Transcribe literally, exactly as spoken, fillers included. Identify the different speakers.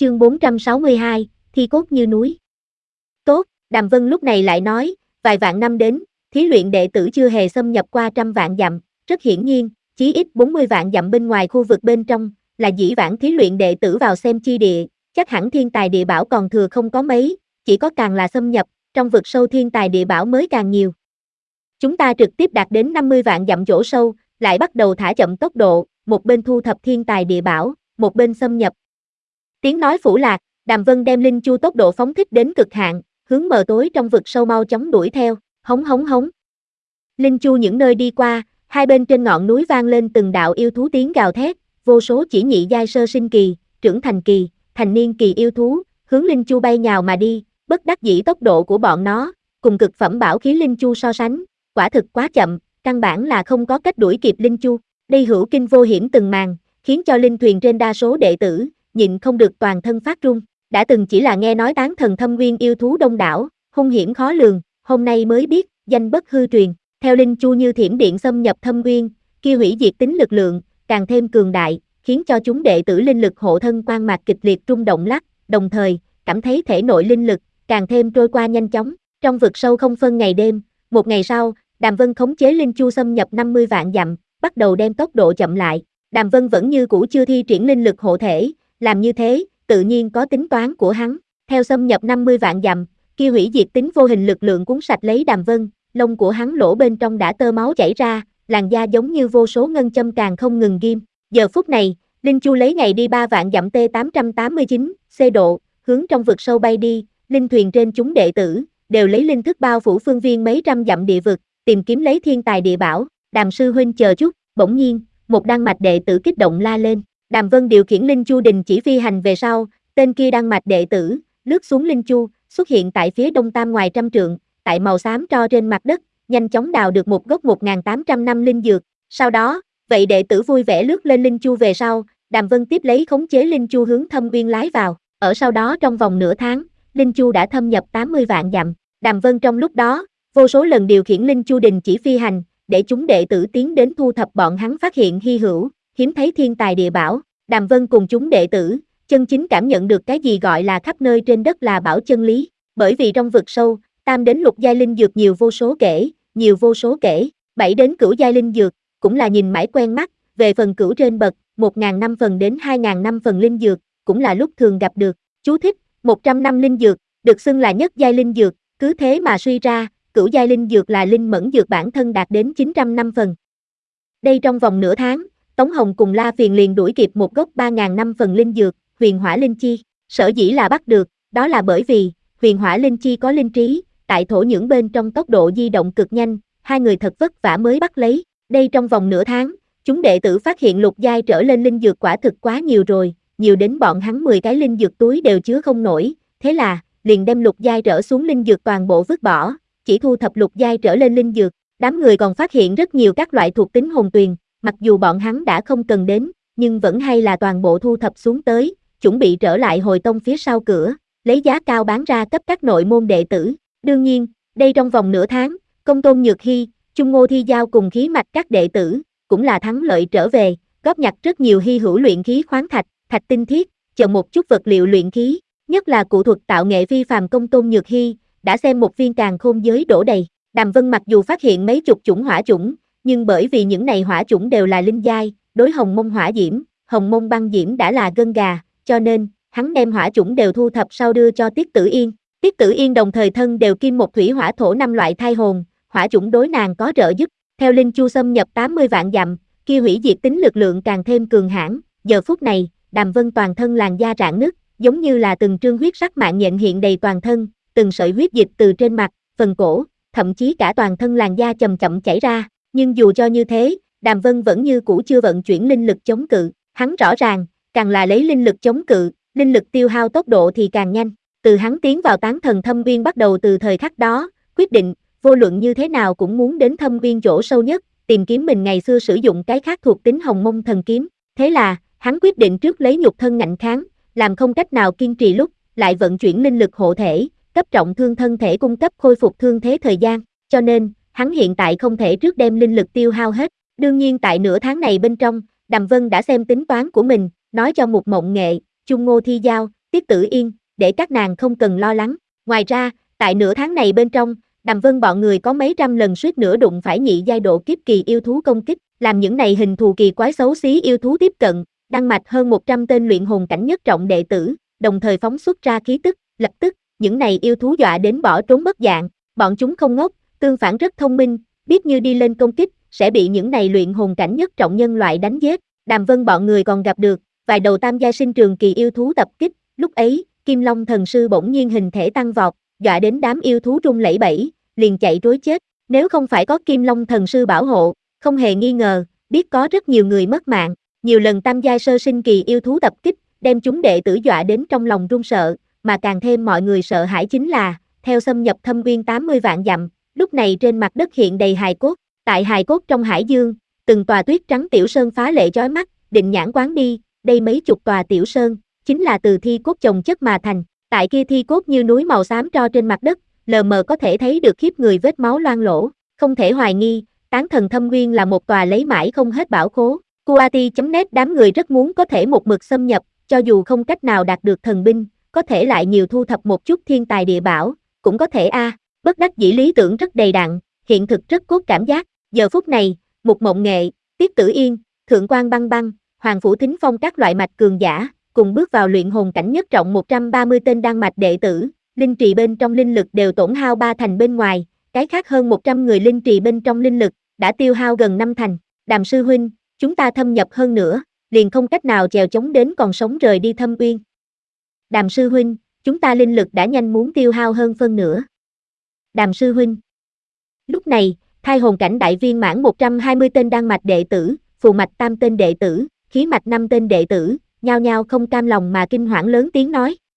Speaker 1: Chương bốn trăm sáu mươi hai, thi cốt như núi. Tốt, Đàm Vân lúc này lại nói, vài vạn năm đến, thí luyện đệ tử chưa hề xâm nhập qua trăm vạn dặm, rất hiển nhiên, chí ít bốn mươi vạn dặm bên ngoài khu vực bên trong, là dĩ vãng thí luyện đệ tử vào xem chi địa, chắc hẳn thiên tài địa bảo còn thừa không có mấy, chỉ có càng là xâm nhập, trong vực sâu thiên tài địa bảo mới càng nhiều. Chúng ta trực tiếp đạt đến năm mươi vạn dặm chỗ sâu, lại bắt đầu thả chậm tốc độ, một bên thu thập thiên tài địa bảo, một bên xâm nhập. Tiếng nói phủ lạc, Đàm Vân đem linh chu tốc độ phóng thích đến cực hạn, hướng mờ tối trong vực sâu mau chóng đuổi theo, hống hống hống. Linh chu những nơi đi qua, hai bên trên ngọn núi vang lên từng đạo yêu thú tiếng gào thét, vô số chỉ nhị giai sơ sinh kỳ, trưởng thành kỳ, thành niên kỳ yêu thú, hướng linh chu bay nhào mà đi, bất đắc dĩ tốc độ của bọn nó, cùng cực phẩm bảo khí linh chu so sánh, quả thực quá chậm, căn bản là không có cách đuổi kịp linh chu. Đây hữu kinh vô hiểm từng màn, khiến cho linh thuyền trên đa số đệ tử nhịn không được toàn thân phát run. Đã từng chỉ là nghe nói tán thần thâm nguyên yêu thú đông đảo, hung hiểm khó lường, hôm nay mới biết, danh bất hư truyền. Theo linh chu như thiểm điện xâm nhập thâm nguyên, kia hủy diệt tính lực lượng càng thêm cường đại, khiến cho chúng đệ tử linh lực hộ thân quan mạc kịch liệt rung động lắc, đồng thời cảm thấy thể nội linh lực càng thêm trôi qua nhanh chóng. Trong vực sâu không phân ngày đêm, một ngày sau, Đàm Vân khống chế linh chu xâm nhập năm mươi vạn dặm, bắt đầu đem tốc độ chậm lại. Đàm Vân vẫn như cũ chưa thi triển linh lực hộ thể, làm như thế, tự nhiên có tính toán của hắn. Theo xâm nhập năm mươi vạn dặm, kia hủy diệt tính vô hình lực lượng cuốn sạch lấy Đàm Vân, lông của hắn lỗ bên trong đã tơ máu chảy ra, làn da giống như vô số ngân châm càng không ngừng ghim. Giờ phút này, linh chu lấy ngày đi ba vạn dặm T tám trăm tám mươi chín C độ, hướng trong vực sâu bay đi, linh thuyền trên chúng đệ tử đều lấy linh thức bao phủ phương viên mấy trăm dặm địa vực, tìm kiếm lấy thiên tài địa bảo. Đàm sư huynh chờ chút. Bỗng nhiên, một đan mạch đệ tử kích động la lên. Đàm Vân điều khiển linh chu đình chỉ phi hành về sau, tên kia đan mạch đệ tử lướt xuống linh chu, xuất hiện tại phía đông tam ngoài trăm trượng, tại màu xám tro trên mặt đất, nhanh chóng đào được một gốc một nghìn tám trăm năm linh dược. Sau đó, vậy đệ tử vui vẻ lướt lên linh chu về sau, Đàm Vân tiếp lấy khống chế linh chu hướng thâm uyên lái vào. Ở sau đó trong vòng nửa tháng, linh chu đã thâm nhập tám mươi vạn dặm. Đàm Vân trong lúc đó, vô số lần điều khiển linh chu đình chỉ phi hành, để chúng đệ tử tiến đến thu thập bọn hắn phát hiện hy hữu, hiếm thấy thiên tài địa bảo. Đàm Vân cùng chúng đệ tử chân chính cảm nhận được cái gì gọi là khắp nơi trên đất là bảo chân lý, bởi vì trong vực sâu, tam đến lục giai linh dược nhiều vô số kể, nhiều vô số kể, bảy đến cửu giai linh dược cũng là nhìn mãi quen mắt, về phần cửu trên bậc, một nghìn năm phần đến hai nghìn năm phần linh dược, cũng là lúc thường gặp được. Chú thích: một trăm năm linh dược được xưng là nhất giai linh dược, cứ thế mà suy ra, cửu giai linh dược là linh mẫn dược bản thân đạt đến chín trăm năm phần. Đây trong vòng nửa tháng, Tống Hồng cùng La Phiền liền đuổi kịp một gốc ba nghìn năm phần linh dược, huyền hỏa linh chi. Sở dĩ là bắt được, đó là bởi vì huyền hỏa linh chi có linh trí, tại thổ nhưỡng bên trong tốc độ di động cực nhanh, hai người thật vất vả mới bắt lấy. Đây trong vòng nửa tháng, chúng đệ tử phát hiện lục giai trở lên linh dược quả thực quá nhiều rồi, nhiều đến bọn hắn mười cái linh dược túi đều chứa không nổi, thế là liền đem lục giai trở xuống linh dược toàn bộ vứt bỏ, chỉ thu thập lục giai trở lên linh dược. Đám người còn phát hiện rất nhiều các loại thuộc tính hồn tuyền, mặc dù bọn hắn đã không cần đến, nhưng vẫn hay là toàn bộ thu thập xuống tới, chuẩn bị trở lại hồi tông phía sau cửa, lấy giá cao bán ra cấp các nội môn đệ tử. Đương nhiên, đây trong vòng nửa tháng, Công Tôn Nhược Hy, Chung Ngô Thi Giao cùng khí mạch các đệ tử, cũng là thắng lợi trở về, góp nhặt rất nhiều hy hữu luyện khí khoáng thạch, thạch tinh thiết, chờ một chút vật liệu luyện khí, nhất là cụ thuật tạo nghệ phi phàm Công Tôn Nhược Hy, đã xem một viên càn khôn giới đổ đầy. Đàm Vân mặc dù phát hiện mấy chục chủng hỏa chủng, nhưng bởi vì những này hỏa chủng đều là linh giai, đối hồng mông hỏa diễm, hồng mông băng diễm đã là gân gà, cho nên, hắn đem hỏa chủng đều thu thập sau đưa cho Tiết Tử Yên. Tiết Tử Yên đồng thời thân đều kim một thủy hỏa thổ năm loại thai hồn, hỏa chủng đối nàng có trợ giúp. Theo linh chu xâm nhập tám mươi vạn dặm, kia hủy diệt tính lực lượng càng thêm cường hãn. Giờ phút này, Đàm Vân toàn thân làn da rạn nứt, giống như là từng trương huyết sắc mạng nhện hiện đầy toàn thân, từng sợi huyết dịch từ trên mặt, phần cổ, thậm chí cả toàn thân làn da chậm chậm chảy ra. Nhưng dù cho như thế, Đàm Vân vẫn như cũ chưa vận chuyển linh lực chống cự. Hắn rõ ràng, càng là lấy linh lực chống cự, linh lực tiêu hao tốc độ thì càng nhanh. Từ hắn tiến vào tán thần thâm uyên bắt đầu từ thời khắc đó, quyết định, vô luận như thế nào cũng muốn đến thâm uyên chỗ sâu nhất, tìm kiếm mình ngày xưa sử dụng cái khác thuộc tính hồng mông thần kiếm. Thế là, hắn quyết định trước lấy nhục thân ngạnh kháng, làm không cách nào kiên trì lúc, lại vận chuyển linh lực hộ thể, cấp trọng thương thân thể cung cấp khôi phục thương thế thời gian. Cho nên, hắn hiện tại không thể trước đem linh lực tiêu hao hết. Đương nhiên tại nửa tháng này bên trong, Đàm Vân đã xem tính toán của mình, nói cho Mục Mộng Nghệ, Chung Ngô Thi Giao, Tiết Tử Yên, để các nàng không cần lo lắng. Ngoài ra, tại nửa tháng này bên trong, Đàm Vân bọn người có mấy trăm lần suýt nữa đụng phải nhị giai độ kiếp kỳ yêu thú công kích, làm những này hình thù kỳ quái xấu xí yêu thú tiếp cận, đăng mạch hơn một trăm tên luyện hồn cảnh nhất trọng đệ tử, đồng thời phóng xuất ra khí tức, lập tức, những này yêu thú dọa đến bỏ trốn mất dạng, bọn chúng không ngốc, tương phản rất thông minh, biết như đi lên công kích, sẽ bị những này luyện hồn cảnh nhất trọng nhân loại đánh giết. Đàm Vân bọn người còn gặp được vài đầu tam giai sinh trường kỳ yêu thú tập kích, lúc ấy, Kim Long thần sư bỗng nhiên hình thể tăng vọt, dọa đến đám yêu thú run lẩy bẩy, liền chạy trối chết. Nếu không phải có Kim Long thần sư bảo hộ, không hề nghi ngờ, biết có rất nhiều người mất mạng. Nhiều lần tam giai sơ sinh kỳ yêu thú tập kích, đem chúng đệ tử dọa đến trong lòng run sợ, mà càng thêm mọi người sợ hãi chính là, theo xâm nhập thâm uyên tám mươi vạn dặm, lúc này trên mặt đất hiện đầy hài cốt, tại hài cốt trong hải dương, từng tòa tuyết trắng tiểu sơn phá lệ chói mắt, định nhãn quán đi, đây mấy chục tòa tiểu sơn, chính là từ thi cốt chồng chất mà thành, tại kia thi cốt như núi màu xám tro trên mặt đất, lờ mờ có thể thấy được khiếp người vết máu loang lổ, không thể hoài nghi, tán thần thâm uyên là một tòa lấy mãi không hết bảo khố. Kuati chấm net đám người rất muốn có thể một mực xâm nhập, cho dù không cách nào đạt được thần binh, có thể lại nhiều thu thập một chút thiên tài địa bảo, cũng có thể a. À, bất đắc dĩ lý tưởng rất đầy đặn, hiện thực rất cốt cảm giác. Giờ phút này, Mục Mộng Nghệ, Tiết Tử Yên, Thượng quan Băng Băng, Hoàng Phủ Thính Phong các loại mạch cường giả, cùng bước vào luyện hồn cảnh nhất trọng một trăm ba mươi tên đan mạch đệ tử, linh trì bên trong linh lực đều tổn hao ba thành bên ngoài, cái khác hơn một trăm người linh trì bên trong linh lực đã tiêu hao gần năm thành. Đàm sư huynh, chúng ta thâm nhập hơn nữa, liền không cách nào chèo chống đến còn sống rời đi thâm uyên. Đàm sư huynh, chúng ta linh lực đã nhanh muốn tiêu hao hơn phân nửa. Đàm sư huynh. Lúc này, thai hồn cảnh đại viên mãn một trăm hai mươi tên đan mạch đệ tử, phù mạch tam tên đệ tử, khí mạch năm tên đệ tử, nhao nhao không cam lòng mà kinh hoảng lớn tiếng nói,